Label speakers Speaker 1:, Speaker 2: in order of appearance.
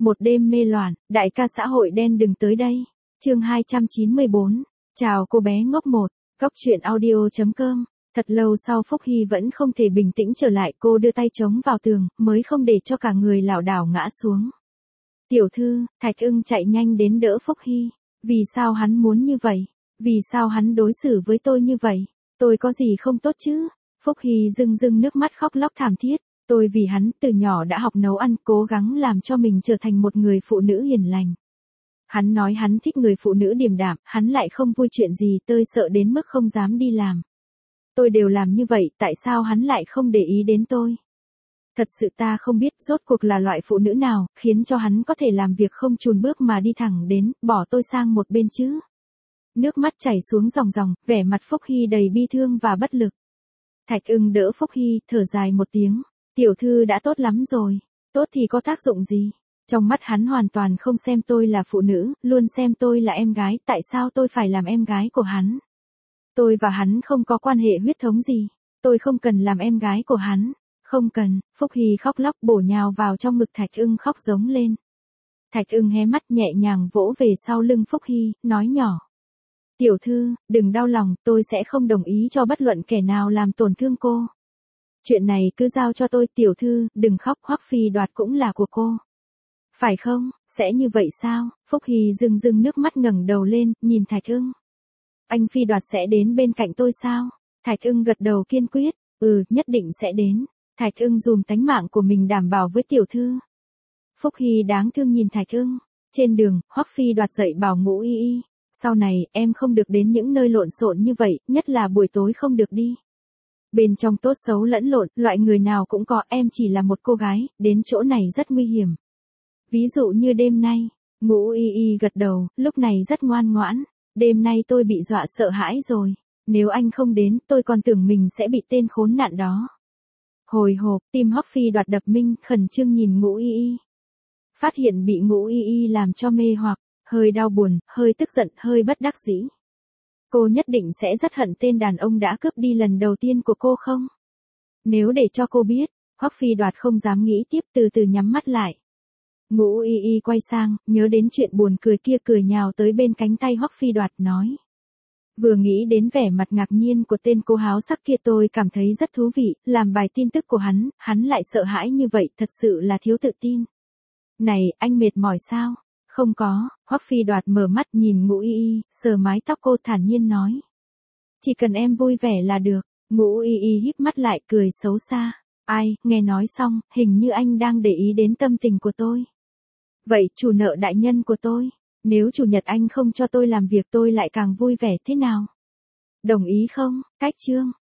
Speaker 1: Một đêm mê loạn, đại ca xã hội đen đừng tới đây. Chương 294. Chào cô bé ngốc một. Góc truyện audio.com. Thật lâu sau Phúc Hy vẫn không thể bình tĩnh trở lại, cô đưa tay chống vào tường, mới không để cho cả người lảo đảo ngã xuống. Tiểu thư, Thạch Ưng chạy nhanh đến đỡ Phúc Hy. Vì sao hắn muốn như vậy? Vì sao hắn đối xử với tôi như vậy? Tôi có gì không tốt chứ? Phúc Hy rưng rưng nước mắt khóc lóc thảm thiết. Tôi vì hắn từ nhỏ đã học nấu ăn, cố gắng làm cho mình trở thành một người phụ nữ hiền lành. Hắn nói hắn thích người phụ nữ điềm đạm, hắn lại không vui chuyện gì, tôi sợ đến mức không dám đi làm. Tôi đều làm như vậy, tại sao hắn lại không để ý đến tôi? Thật sự ta không biết rốt cuộc là loại phụ nữ nào, khiến cho hắn có thể làm việc không chùn bước mà đi thẳng đến, bỏ tôi sang một bên chứ. Nước mắt chảy xuống ròng ròng, vẻ mặt Phúc Hy đầy bi thương và bất lực. Thạch Ưng đỡ Phúc Hy, thở dài một tiếng. Tiểu thư đã tốt lắm rồi. Tốt thì có tác dụng gì? Trong mắt hắn hoàn toàn không xem tôi là phụ nữ, luôn xem tôi là em gái, tại sao tôi phải làm em gái của hắn? Tôi và hắn không có quan hệ huyết thống gì. Tôi không cần làm em gái của hắn. Không cần. Phúc Hy khóc lóc bổ nhào vào trong ngực Thạch Ưng khóc giống lên. Thạch Ưng hé mắt nhẹ nhàng vỗ về sau lưng Phúc Hy, nói nhỏ. Tiểu thư, đừng đau lòng, tôi sẽ không đồng ý cho bất luận kẻ nào làm tổn thương cô. Chuyện này cứ giao cho tôi, tiểu thư, đừng khóc, Hoắc Phi Đoạt cũng là của cô. Phải không, sẽ như vậy sao? Phúc Hy rưng rưng nước mắt ngẩng đầu lên, nhìn Thạch Ưng. Anh Phi Đoạt sẽ đến bên cạnh tôi sao? Thạch Ưng gật đầu kiên quyết, nhất định sẽ đến. Thạch Ưng dùng tánh mạng của mình đảm bảo với tiểu thư. Phúc Hy đáng thương nhìn Thạch Ưng. Trên đường, Hoắc Phi Đoạt dạy bảo Ngũ Y Y. Sau này, em không được đến những nơi lộn xộn như vậy, nhất là buổi tối không được đi. Bên trong tốt xấu lẫn lộn, loại người nào cũng có, em chỉ là một cô gái, đến chỗ này rất nguy hiểm. Ví dụ như đêm nay, Ngũ Y Y gật đầu, lúc này rất ngoan ngoãn. Đêm nay tôi bị dọa sợ hãi rồi. Nếu anh không đến, tôi còn tưởng mình sẽ bị tên khốn nạn đó. Hồi hộp, tim Hoắc Phi Đoạt đập minh, khẩn trương nhìn Ngũ Y Y. Phát hiện bị Ngũ Y Y làm cho mê hoặc, hơi đau buồn, hơi tức giận, hơi bất đắc dĩ. Cô nhất định sẽ rất hận tên đàn ông đã cướp đi lần đầu tiên của cô không? Nếu để cho cô biết, Hoắc Phi Đoạt không dám nghĩ tiếp, từ từ nhắm mắt lại. Ngũ Y Y quay sang, nhớ đến chuyện buồn cười kia, cười nhào tới bên cánh tay Hoắc Phi Đoạt nói. Vừa nghĩ đến vẻ mặt ngạc nhiên của tên cô háo sắc kia tôi cảm thấy rất thú vị, làm bài tin tức của hắn lại sợ hãi như vậy, thật sự là thiếu tự tin. Này, anh mệt mỏi sao? Không có, Hoắc Phi Đoạt mở mắt nhìn Ngũ Y Y, sờ mái tóc cô thản nhiên nói. Chỉ cần em vui vẻ là được. Ngũ Y Y híp mắt lại cười xấu xa. Ai, nghe nói xong, hình như anh đang để ý đến tâm tình của tôi. Vậy chủ nợ đại nhân của tôi, nếu chủ nhật anh không cho tôi làm việc tôi lại càng vui vẻ thế nào? Đồng ý không? Cách chương.